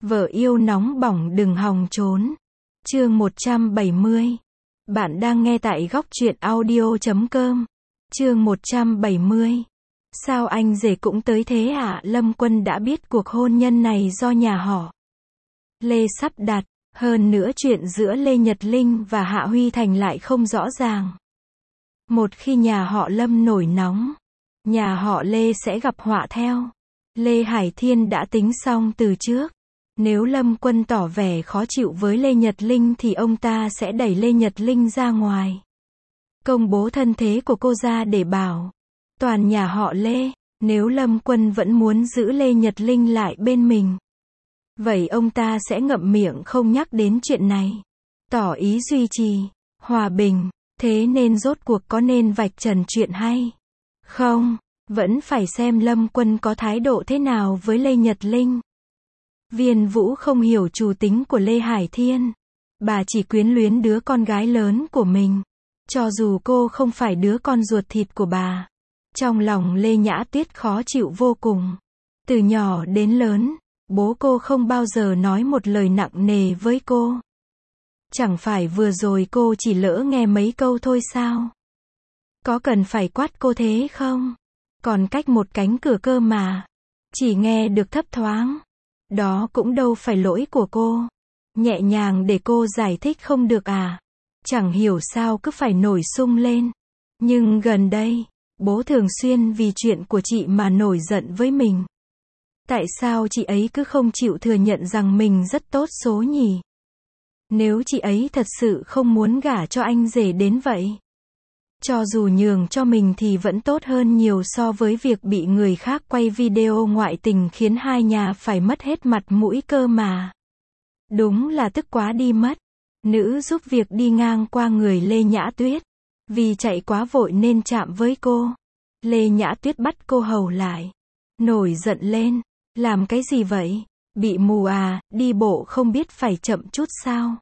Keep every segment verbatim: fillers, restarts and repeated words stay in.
Vợ yêu nóng bỏng đừng hòng trốn. Chương một trăm bảy mươi. Bạn đang nghe tại góc truyện audio chấm com. Chương một trăm bảy mươi. Sao anh rể cũng tới thế ạ? Lâm Quân đã biết cuộc hôn nhân này do nhà họ Lê sắp đặt. Hơn nữa chuyện giữa Lê Nhật Linh và Hạ Huy Thành lại không rõ ràng. Một khi nhà họ Lâm nổi nóng, nhà họ Lê sẽ gặp họa theo. Lê Hải Thiên đã tính xong từ trước. Nếu Lâm Quân tỏ vẻ khó chịu với Lê Nhật Linh thì ông ta sẽ đẩy Lê Nhật Linh ra ngoài, công bố thân thế của cô ra để bảo toàn nhà họ Lê. Nếu Lâm Quân vẫn muốn giữ Lê Nhật Linh lại bên mình, vậy ông ta sẽ ngậm miệng không nhắc đến chuyện này, tỏ ý duy trì hòa bình. Thế nên rốt cuộc có nên vạch trần chuyện hay không, vẫn phải xem Lâm Quân có thái độ thế nào với Lê Nhật Linh. Viên Vũ không hiểu chủ tính của Lê Hải Thiên. Bà chỉ quyến luyến đứa con gái lớn của mình. Cho dù cô không phải đứa con ruột thịt của bà, trong lòng Lê Nhã Tuyết khó chịu vô cùng. Từ nhỏ đến lớn, bố cô không bao giờ nói một lời nặng nề với cô. Chẳng phải vừa rồi cô chỉ lỡ nghe mấy câu thôi sao? Có cần phải quát cô thế không? Còn cách một cánh cửa cơ mà. Chỉ nghe được thấp thoáng. Đó cũng đâu phải lỗi của cô. Nhẹ nhàng để cô giải thích không được à? Chẳng hiểu sao cứ phải nổi sung lên. Nhưng gần đây, bố thường xuyên vì chuyện của chị mà nổi giận với mình. Tại sao chị ấy cứ không chịu thừa nhận rằng mình rất tốt số nhỉ? Nếu chị ấy thật sự không muốn gả cho anh rể đến vậy, cho dù nhường cho mình thì vẫn tốt hơn nhiều so với việc bị người khác quay video ngoại tình khiến hai nhà phải mất hết mặt mũi cơ mà. Đúng là tức quá đi mất. Nữ giúp việc đi ngang qua người Lê Nhã Tuyết. Vì chạy quá vội nên chạm với cô. Lê Nhã Tuyết bắt cô hầu lại. Nổi giận lên. Làm cái gì vậy? Bị mù à, đi bộ không biết phải chậm chút sao?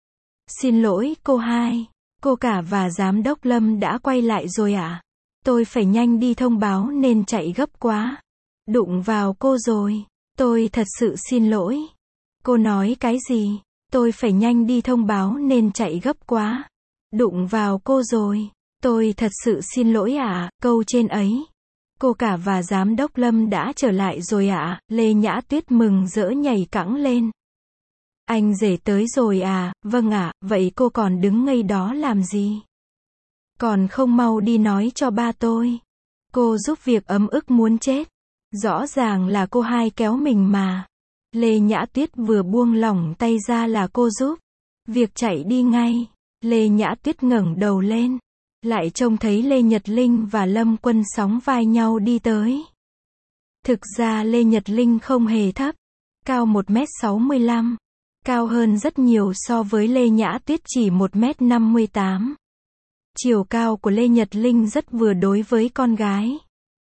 Xin lỗi cô hai. Cô cả và giám đốc Lâm đã quay lại rồi ạ. À? Tôi phải nhanh đi thông báo nên chạy gấp quá. Đụng vào cô rồi. Tôi thật sự xin lỗi. Cô nói cái gì? Tôi phải nhanh đi thông báo nên chạy gấp quá. Đụng vào cô rồi. Tôi thật sự xin lỗi ạ. À? Câu trên ấy. Cô cả và giám đốc Lâm đã trở lại rồi ạ. À? Lê Nhã Tuyết mừng rỡ nhảy cẫng lên. Anh rể tới rồi à? Vâng ạ, à, vậy cô còn đứng ngây đó làm gì? Còn không mau đi nói cho ba tôi. Cô giúp việc ấm ức muốn chết. Rõ ràng là cô hai kéo mình mà. Lê Nhã Tuyết vừa buông lỏng tay ra là cô giúp việc chạy đi ngay. Lê Nhã Tuyết ngẩng đầu lên, lại trông thấy Lê Nhật Linh và Lâm Quân sóng vai nhau đi tới. Thực ra Lê Nhật Linh không hề thấp, cao một mét sáu mươi lăm. Cao hơn rất nhiều so với Lê Nhã Tuyết chỉ một mét năm mươi tám. Chiều cao của Lê Nhật Linh rất vừa đối với con gái.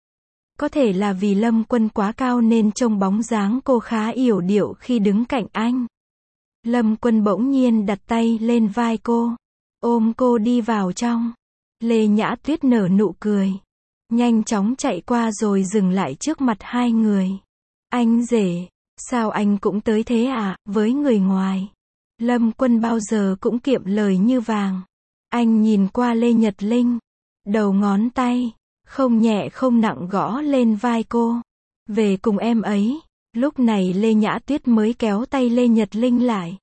Có thể là vì Lâm Quân quá cao nên trông bóng dáng cô khá yểu điệu khi đứng cạnh anh. Lâm Quân bỗng nhiên đặt tay lên vai cô, ôm cô đi vào trong. Lê Nhã Tuyết nở nụ cười, nhanh chóng chạy qua rồi dừng lại trước mặt hai người. Anh rể. Sao anh cũng tới thế à? Với người ngoài, Lâm Quân bao giờ cũng kiệm lời như vàng. Anh nhìn qua Lê Nhật Linh, đầu ngón tay không nhẹ không nặng gõ lên vai cô. Về cùng em ấy. Lúc này Lê Nhã Tuyết mới kéo tay Lê Nhật Linh lại.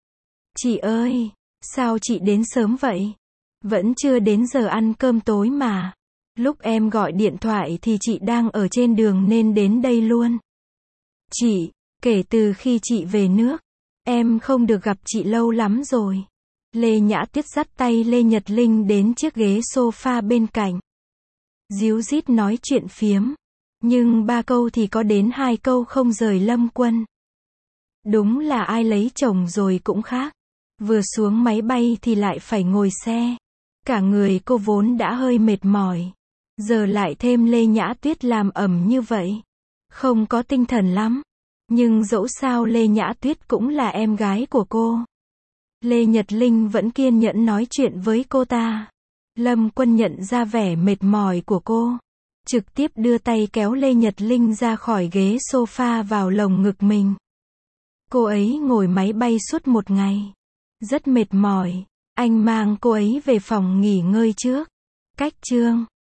Chị ơi, sao chị đến sớm vậy? Vẫn chưa đến giờ ăn cơm tối mà. Lúc em gọi điện thoại thì chị đang ở trên đường nên đến đây luôn. Chị, kể từ khi chị về nước, em không được gặp chị lâu lắm rồi. Lê Nhã Tuyết dắt tay Lê Nhật Linh đến chiếc ghế sofa bên cạnh. Díu dít nói chuyện phiếm. Nhưng ba câu thì có đến hai câu không rời Lâm Quân. Đúng là ai lấy chồng rồi cũng khác. Vừa xuống máy bay thì lại phải ngồi xe. Cả người cô vốn đã hơi mệt mỏi. Giờ lại thêm Lê Nhã Tuyết làm ẩm như vậy. Không có tinh thần lắm. Nhưng dẫu sao Lê Nhã Tuyết cũng là em gái của cô. Lê Nhật Linh vẫn kiên nhẫn nói chuyện với cô ta. Lâm Quân nhận ra vẻ mệt mỏi của cô, trực tiếp đưa tay kéo Lê Nhật Linh ra khỏi ghế sofa vào lồng ngực mình. Cô ấy ngồi máy bay suốt một ngày. Rất mệt mỏi. Anh mang cô ấy về phòng nghỉ ngơi trước. Cách chương